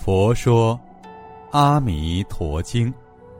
佛说阿弥陀经。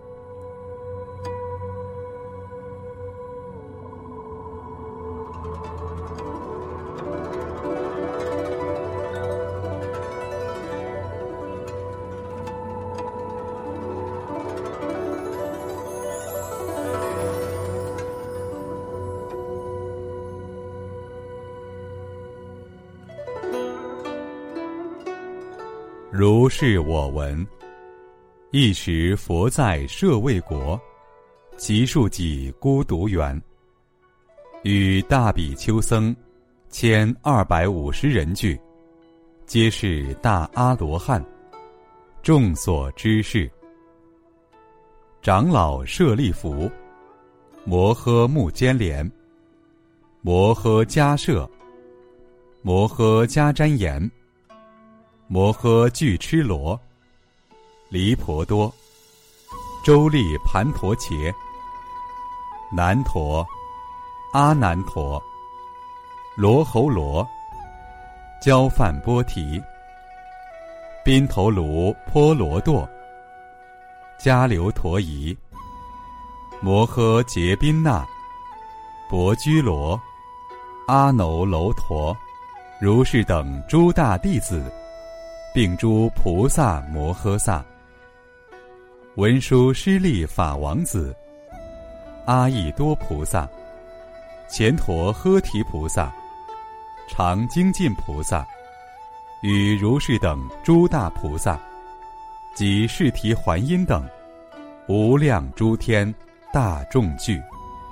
如是我闻。一时佛在舍卫国，其数己孤独园，与大比丘僧1250人俱，皆是大阿罗汉，众所知事。长老舍利弗、摩诃目犍连、摩诃迦摄、摩诃迦旃延、摩诃俱笞罗、离婆多、周利盘陀伽、难陀、阿难陀、罗侯罗、焦梵波提、宾头卢波罗堕、迦留陀夷、摩诃结宾那、薄居罗、阿耨楼陀，如是等诸大弟子，并诸菩萨摩诃萨，文殊师利法王子、阿逸多菩萨、乾陀诃提菩萨、常精进菩萨，与如是等诸大菩萨及释提桓因等无量诸天大众聚。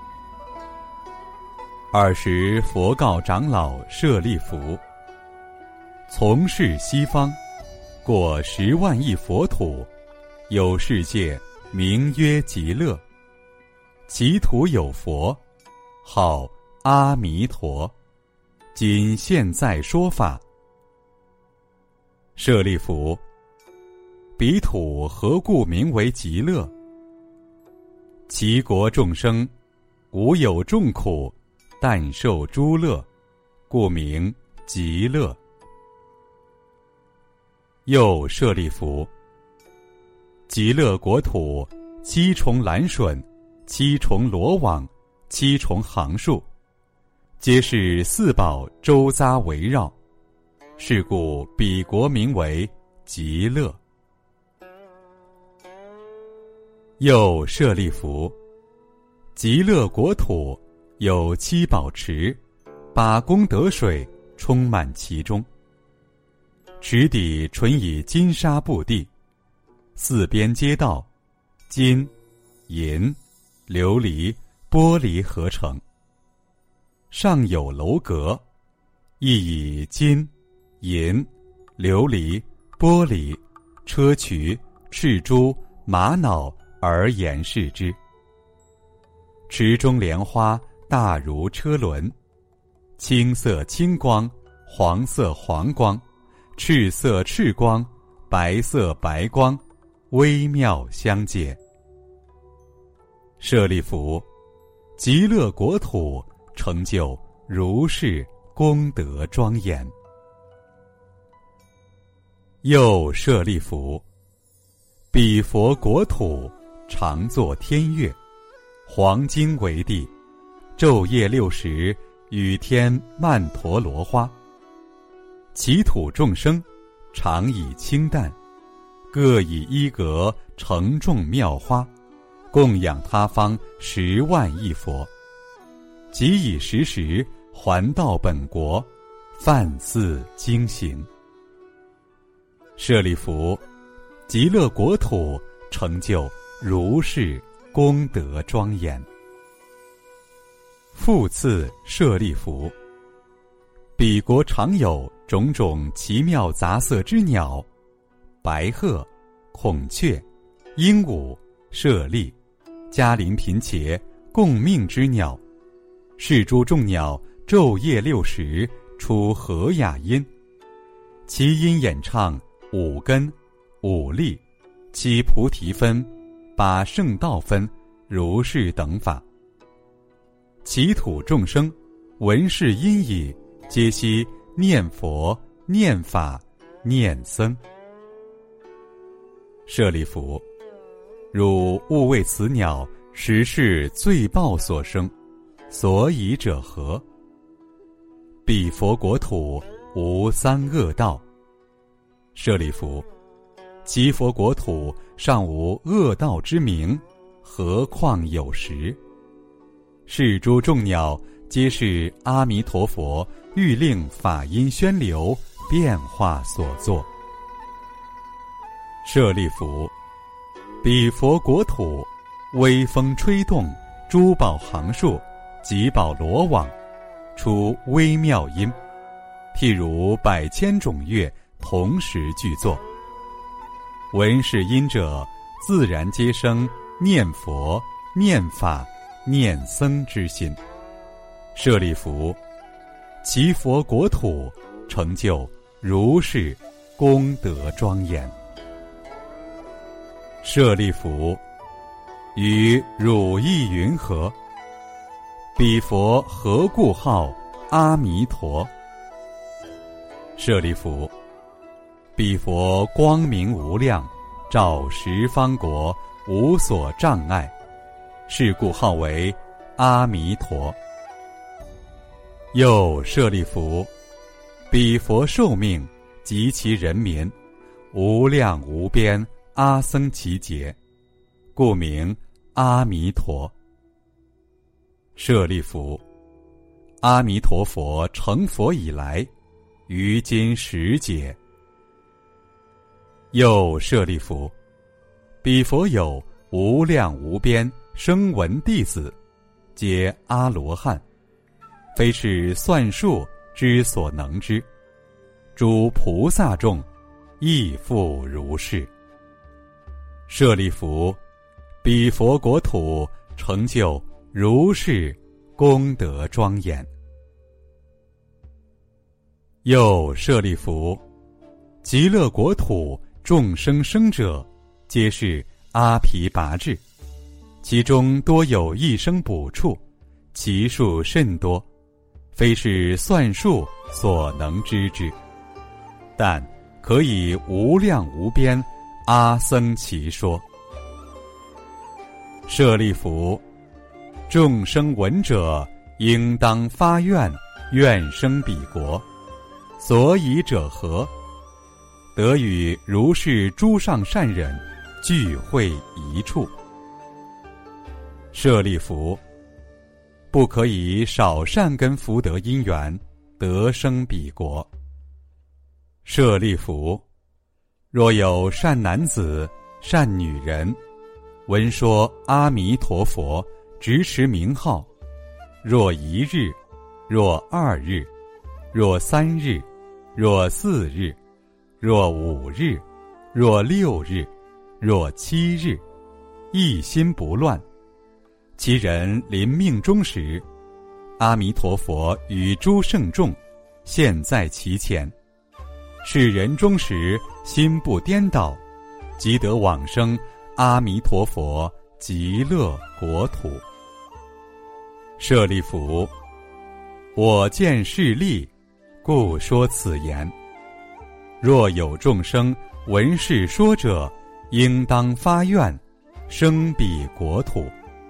尔时佛告长老舍利弗：从是西方过10万亿佛土，有世界名曰极乐，其土有佛，号阿弥陀，今现在说法。舍利弗，彼土何故名为极乐？其国众生无有众苦，但受诸乐，故名极乐。又舍利弗，极乐国土7重蓝笋，7重罗网，7重行树，皆是四宝周匝围绕，是故彼国名为极乐。又舍利弗，极乐国土有7宝池，8功德水充满其中，池底纯以金沙布地，四边街道金、银、琉璃、玻璃合成，上有楼阁，亦以金、银、琉璃、玻璃、砗磲、赤珠、玛瑙而严饰之。池中莲花大如车轮，青色青光，黄色黄光，赤色赤光，白色白光，微妙相接。舍利弗，极乐国土成就如是功德庄严。又舍利弗，彼佛国土常作天乐，黄金为地，昼夜60雨天曼陀罗花，其土众生常以清淡，各以衣革盛众妙花，供养他方10万亿佛，即以时还到本国，梵寺经行。舍利弗，极乐国土成就如是功德庄严。复次舍利弗，彼国常有种种奇妙杂色之鸟，白鹤、孔雀、鹦鹉、舍利、迦陵频伽共命之鸟，是诸众鸟昼夜60出和雅音，其音演唱5根、5力、7菩提分、8圣道分，如是等法。其土众生闻是音已，皆悉念佛、念法、念僧。 舍利弗，汝勿谓此鸟实是罪报所生，所以者何？彼佛国土无三恶道。舍利弗，其佛国土尚无恶道之名，何况有时？是诸众鸟皆是阿弥陀佛欲令法音宣流变化所作。舍利弗，彼佛国土微风吹动，珠宝行树，吉宝罗网，出微妙音，譬如百千种乐同时具作。闻是音者，自然皆生念佛、念法、念僧之心。舍利弗，其佛国土成就如是功德庄严。舍利弗，于汝意云何？彼佛何故号阿弥陀？舍利弗，彼佛光明无量，照十方国，无所障碍，是故号为阿弥陀。又舍利弗，彼佛寿命及其人民，无量无边阿僧祇劫，故名阿弥陀。舍利弗，阿弥陀佛成佛以来，于今10劫。又舍利弗，彼佛有无量无边声闻弟子，皆阿罗汉，非是算数之所能知。诸菩萨众亦复如是。舍利弗，彼佛国土成就如是功德庄严。又舍利弗，极乐国土众生生者，皆是阿毗跋致，其中多有一生补处，其数甚多，非是算数所能知之，但可以无量无边阿僧祇说。舍利弗，众生闻者，应当发愿，愿生彼国，所以者何？得与如是诸上善人聚会一处。舍利弗，不可以少善根福德因缘，得生彼国。舍利弗，若有善男子、善女人，闻说阿弥陀佛，直持名号，若1日，若2日，若3日，若4日，若5日，若6日，若7日，一心不乱，其人临命终时，阿弥陀佛与诸圣众现在其前，是人终时心不颠倒，即得往生阿弥陀佛极乐国土。舍利弗，我见是利，故说此言。若有众生闻是说者，应当发愿，生彼国土。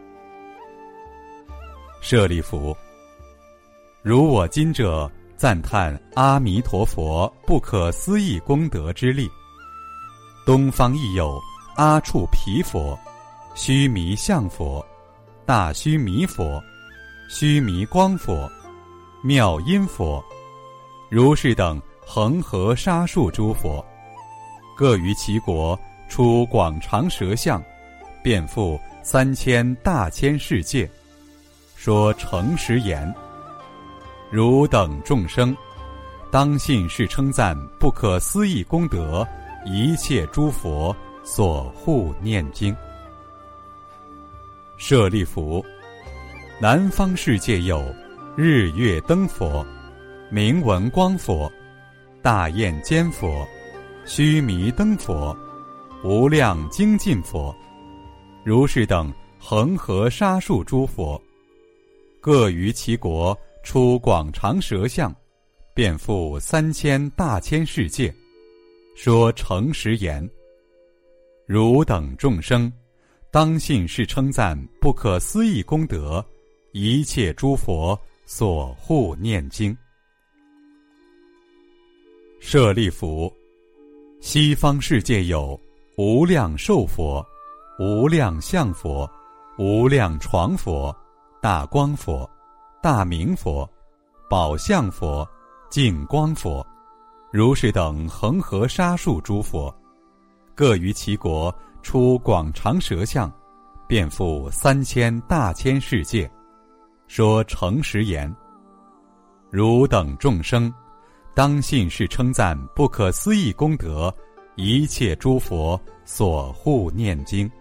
舍利弗，如我今者赞叹阿弥陀佛不可思议功德之力。东方亦有阿处毗佛、须弥相佛、大须弥佛、须弥光佛、妙音佛，如是等恒河沙数诸佛，各于其国出广长舌相，遍覆3000大千世界，说诚实言。汝等众生，当信是称赞不可思议功德，一切诸佛所护念经。舍利弗，南方世界有日月灯佛、明文光佛、大焰坚佛、须弥灯佛、无量精进佛，如是等恒河沙数诸佛，各于其国出广长舌相，遍覆3000大千世界，说诚实言。 汝等众生，当信是称赞不可思议功德，一切诸佛所护念经。舍利弗，西方世界有无量寿佛、无量相佛、无量床佛、大光佛、大明佛、宝相佛、净光佛，如是等恒河沙数诸佛，各于其国出广长舌相，遍覆3000大千世界，说诚实言：汝等众生，当信是称赞不可思议功德，一切诸佛所护念经。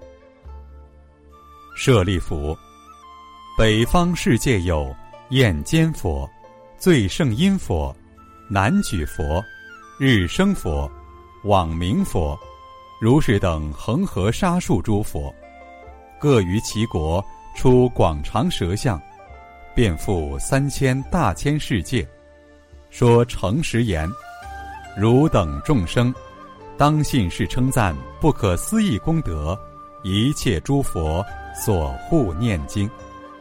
舍利弗，北方世界有焰坚佛、最胜音佛、南举佛、日生佛、网明佛，如是等恒河沙数诸佛，各于其国出广长舌相，遍覆3000大千世界，说诚实言：汝等众生，当信是称赞不可思议功德，一切诸佛所护念经。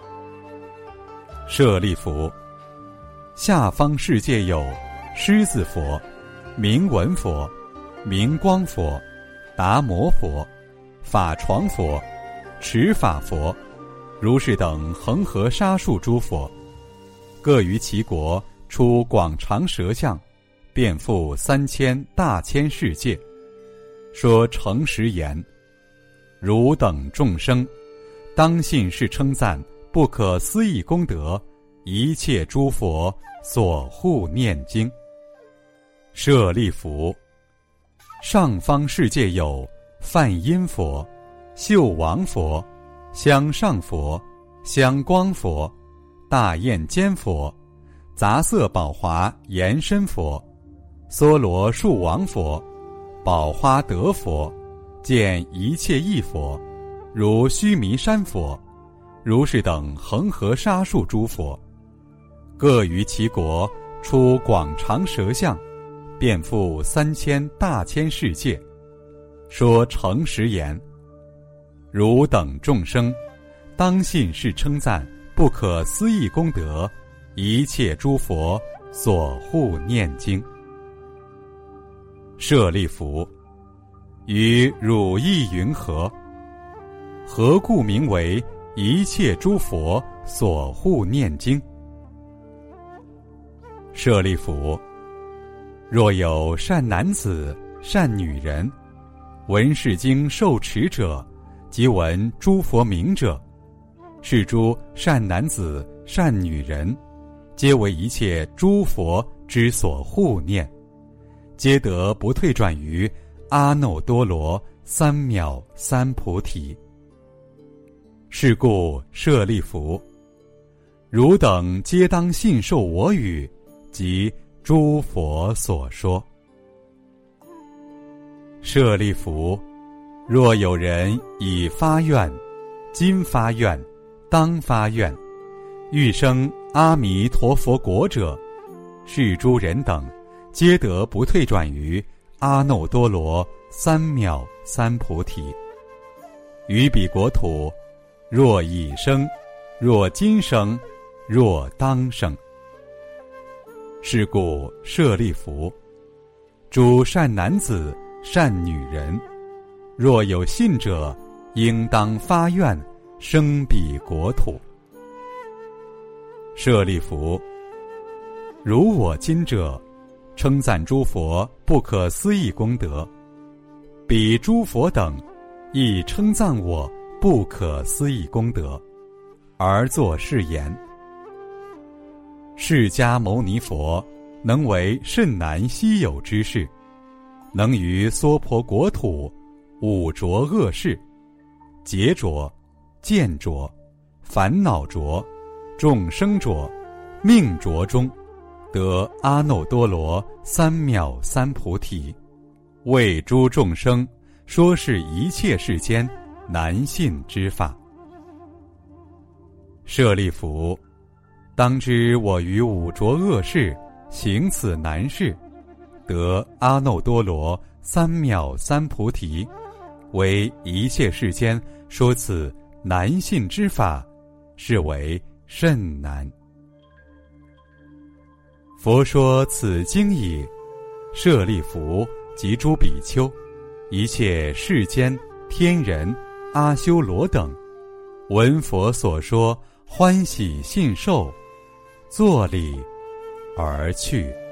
舍利弗，下方世界有狮子佛、明文佛、明光佛、达摩佛、法床佛、持法佛，如是等恒河沙数诸佛，各于其国出广长舌相，遍覆3000大千世界，说诚实言：汝等众生，当信是称赞不可思议功德，一切诸佛所护念经。舍利弗，上方世界有梵音佛、秀王佛、香上佛、香光佛、大焰坚佛、杂色宝华延伸佛、梭罗树王佛、宝花德佛、见一切义佛，如须弥山佛，如是等恒河沙数诸佛，各于其国出广长舌相，遍覆3000大千世界，说诚实言：汝等众生，当信是称赞不可思议功德，一切诸佛所护念经。舍利弗，于汝意云何？何故名为一切诸佛所护念经？舍利弗，若有善男子、善女人，闻是经受持者，即闻诸佛名者，是诸善男子、善女人，皆为一切诸佛之所护念，皆得不退转于阿耨多罗三藐三菩提。是故舍利弗，汝等皆当信受我语，即诸佛所说。舍利弗，若有人已发愿、今发愿、当发愿，欲生阿弥陀佛国者，是诸人等皆得不退转于阿耨多罗三藐三菩提。于彼国土，若已生，若今生，若当生。是故舍利弗，诸善男子、善女人，若有信者，应当发愿生彼国土。舍利弗，如我今者，称赞诸佛不可思议功德，彼诸佛等亦称赞我不可思议功德，而作是言：释迦牟尼佛能为甚难稀有之事，能于娑婆国土五浊恶世、劫浊、见浊、烦恼浊、众生浊、命浊中，得阿耨多罗三藐三菩提，为诸众生说是一切世间难信之法。舍利弗，当知我于五浊恶世行此难事，得阿耨多罗三藐三菩提， 为一切世间说此难信之法，是为甚难。佛说此经已，舍利弗及诸比丘，一切世间天人阿修罗等，闻佛所说，欢喜信受，作礼而去。